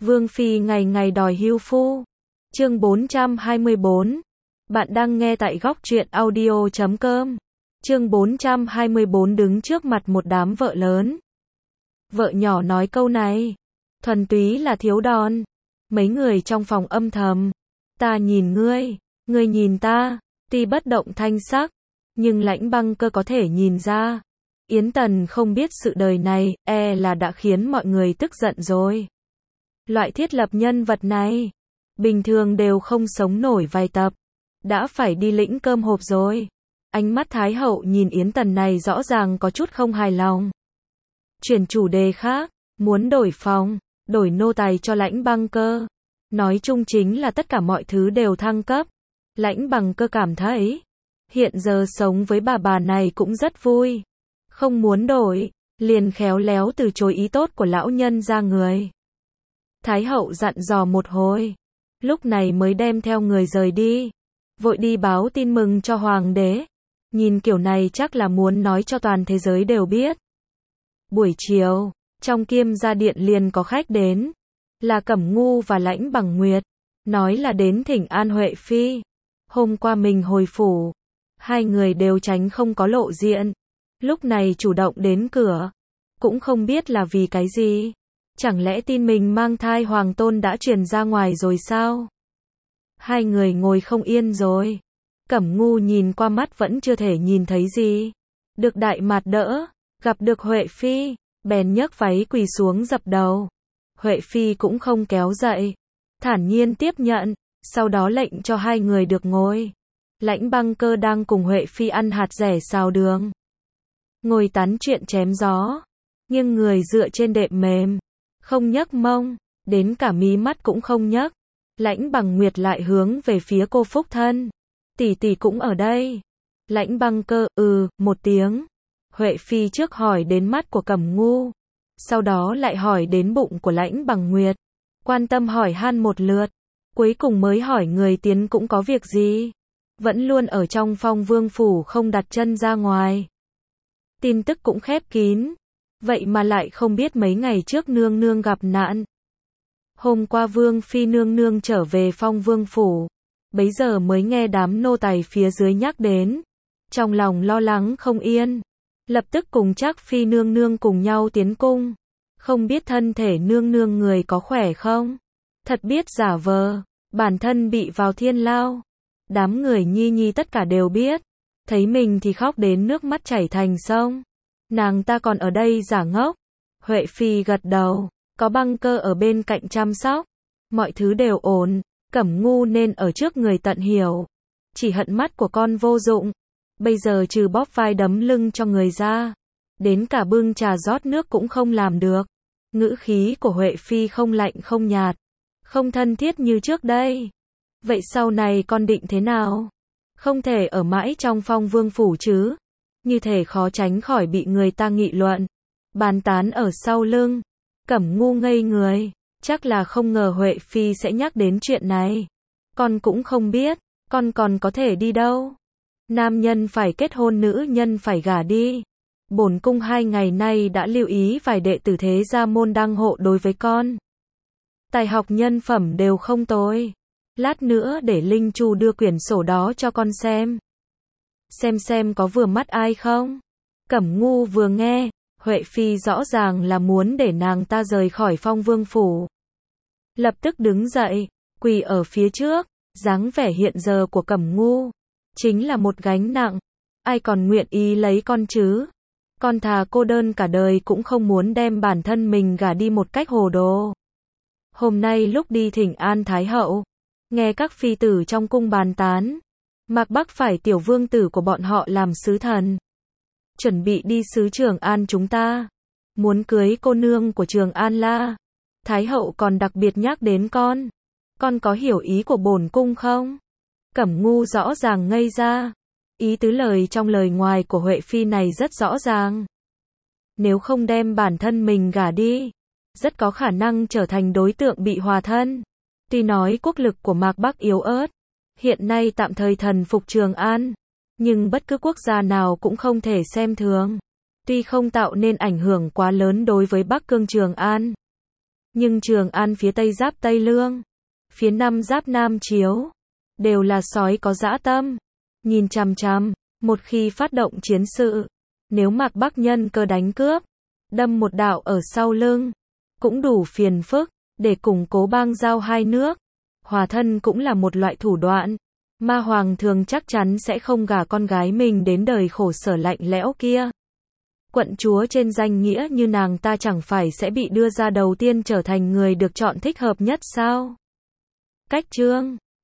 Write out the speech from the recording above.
Vương Phi ngày ngày đòi hưu phu. Chương 424. Bạn đang nghe tại góc truyện audio.com. Chương 424 đứng trước mặt một đám vợ lớn. Vợ nhỏ nói câu này. Thuần túy là thiếu đòn. Mấy người trong phòng âm thầm. Ta nhìn ngươi, ngươi nhìn ta, tuy bất động thanh sắc. Nhưng Lãnh Băng Cơ có thể nhìn ra. Yến Tần không biết sự đời này, là đã khiến mọi người tức giận rồi. Loại thiết lập nhân vật này, bình thường đều không sống nổi vài tập. Đã phải đi lĩnh cơm hộp rồi. Ánh mắt Thái Hậu nhìn Yến Tần này rõ ràng có chút không hài lòng. Chuyển chủ đề khác, muốn đổi phòng, đổi nô tài cho Lãnh Băng Cơ. Nói chung chính là tất cả mọi thứ đều thăng cấp. Lãnh Băng Cơ cảm thấy, hiện giờ sống với bà này cũng rất vui. Không muốn đổi, liền khéo léo từ chối ý tốt của lão nhân ra người. Thái Hậu dặn dò một hồi, lúc này mới đem theo người rời đi. Vội đi báo tin mừng cho Hoàng đế. Nhìn kiểu này chắc là muốn nói cho toàn thế giới đều biết. Buổi chiều, trong Kiêm Gia Điện liền có khách đến. Là Cẩm Ngu và Lãnh Bằng Nguyệt. Nói là đến thỉnh an Huệ Phi. Hôm qua mình hồi phủ. Hai người đều tránh không có lộ diện. Lúc này chủ động đến cửa. Cũng không biết là vì cái gì. Chẳng lẽ tin mình mang thai hoàng tôn đã truyền ra ngoài rồi sao? Hai người ngồi không yên rồi. Cẩm Ngu nhìn qua mắt vẫn chưa thể nhìn thấy gì. Được đại mạt đỡ, gặp được Huệ Phi, bèn nhấc váy quỳ xuống dập đầu. Huệ Phi cũng không kéo dậy, thản nhiên tiếp nhận, sau đó lệnh cho hai người được ngồi. Lãnh Băng Cơ đang cùng Huệ Phi ăn hạt rẻ xào đường. Ngồi tán chuyện chém gió, nghiêng người dựa trên đệm mềm, không nhấc mông, đến cả mí mắt cũng không nhấc. Lãnh Bằng Nguyệt lại hướng về phía cô Phúc Thân. Tỷ tỷ cũng ở đây. Lãnh Băng Cơ, một tiếng. Huệ Phi trước hỏi đến mắt của Cẩm Ngu. Sau đó lại hỏi đến bụng của Lãnh Bằng Nguyệt. Quan tâm hỏi han một lượt. Cuối cùng mới hỏi người tiến cũng có việc gì. Vẫn luôn ở trong Phong Vương phủ không đặt chân ra ngoài. Tin tức cũng khép kín. Vậy mà lại không biết mấy ngày trước nương nương gặp nạn. Hôm qua Vương Phi nương nương trở về Phong Vương phủ. Bấy giờ mới nghe đám nô tài phía dưới nhắc đến. Trong lòng lo lắng không yên. Lập tức cùng Trác Phi nương nương cùng nhau tiến cung. Không biết thân thể nương nương người có khỏe không? Thật biết giả vờ. Bản thân bị vào thiên lao. Đám người Nhi Nhi tất cả đều biết. Thấy mình thì khóc đến nước mắt chảy thành sông. Nàng ta còn ở đây giả ngốc. Huệ Phi gật đầu. Có Băng Cơ ở bên cạnh chăm sóc. Mọi thứ đều ổn. Cẩm Ngu nên ở trước người tận hiểu. Chỉ hận mắt của con vô dụng. Bây giờ trừ bóp vai đấm lưng cho người ra. Đến cả bưng trà rót nước cũng không làm được. Ngữ khí của Huệ Phi không lạnh không nhạt. Không thân thiết như trước đây. Vậy sau này con định thế nào? Không thể ở mãi trong Phong Vương phủ chứ. Như thể khó tránh khỏi bị người ta nghị luận. Bàn tán ở sau lưng. Cẩm Ngu ngây người. Chắc là không ngờ Huệ Phi sẽ nhắc đến chuyện này. Con cũng không biết. Con còn có thể đi đâu. Nam nhân phải kết hôn, nữ nhân phải gả đi. Bổn cung 2 ngày nay đã lưu ý vài đệ tử thế gia môn đăng hộ đối với con. Tài học nhân phẩm đều không tồi. Lát nữa để Linh Chu đưa quyển sổ đó cho con xem. Xem có vừa mắt ai không? Cẩm Ngu vừa nghe, Huệ Phi rõ ràng là muốn để nàng ta rời khỏi Phong Vương phủ. Lập tức đứng dậy, quỳ ở phía trước, dáng vẻ hiện giờ của Cẩm Ngu chính là một gánh nặng. Ai còn nguyện ý lấy con chứ? Con thà cô đơn cả đời cũng không muốn đem bản thân mình gả đi một cách hồ đồ. Hôm nay lúc đi thỉnh an Thái Hậu, nghe các phi tử trong cung bàn tán, Mạc Bắc phải tiểu vương tử của bọn họ làm sứ thần. Chuẩn bị đi xứ Trường An chúng ta. Muốn cưới cô nương của Trường An la. Thái Hậu còn đặc biệt nhắc đến con. Con có hiểu ý của bổn cung không? Cẩm Ngu rõ ràng ngây ra. Ý tứ lời trong lời ngoài của Huệ Phi này rất rõ ràng. Nếu không đem bản thân mình gả đi, rất có khả năng trở thành đối tượng bị hòa thân. Tuy nói quốc lực của Mạc Bắc yếu ớt, hiện nay tạm thời thần phục Trường An, nhưng bất cứ quốc gia nào cũng không thể xem thường. Tuy không tạo nên ảnh hưởng quá lớn đối với Bắc Cương Trường An, Nhưng Trường An phía Tây giáp Tây Lương, phía Nam giáp Nam Chiếu, đều là sói có dã tâm, nhìn chằm chằm, một khi phát động chiến sự, nếu Mạc Bắc nhân cơ đánh cướp, đâm một đạo ở sau lưng, cũng đủ phiền phức, để củng cố bang giao hai nước. Hòa thân cũng là một loại thủ đoạn, mà Hoàng thường chắc chắn sẽ không gả con gái mình đến đời khổ sở lạnh lẽo kia. Quận chúa trên danh nghĩa như nàng ta chẳng phải sẽ bị đưa ra đầu tiên trở thành người được chọn thích hợp nhất sao? Cách chương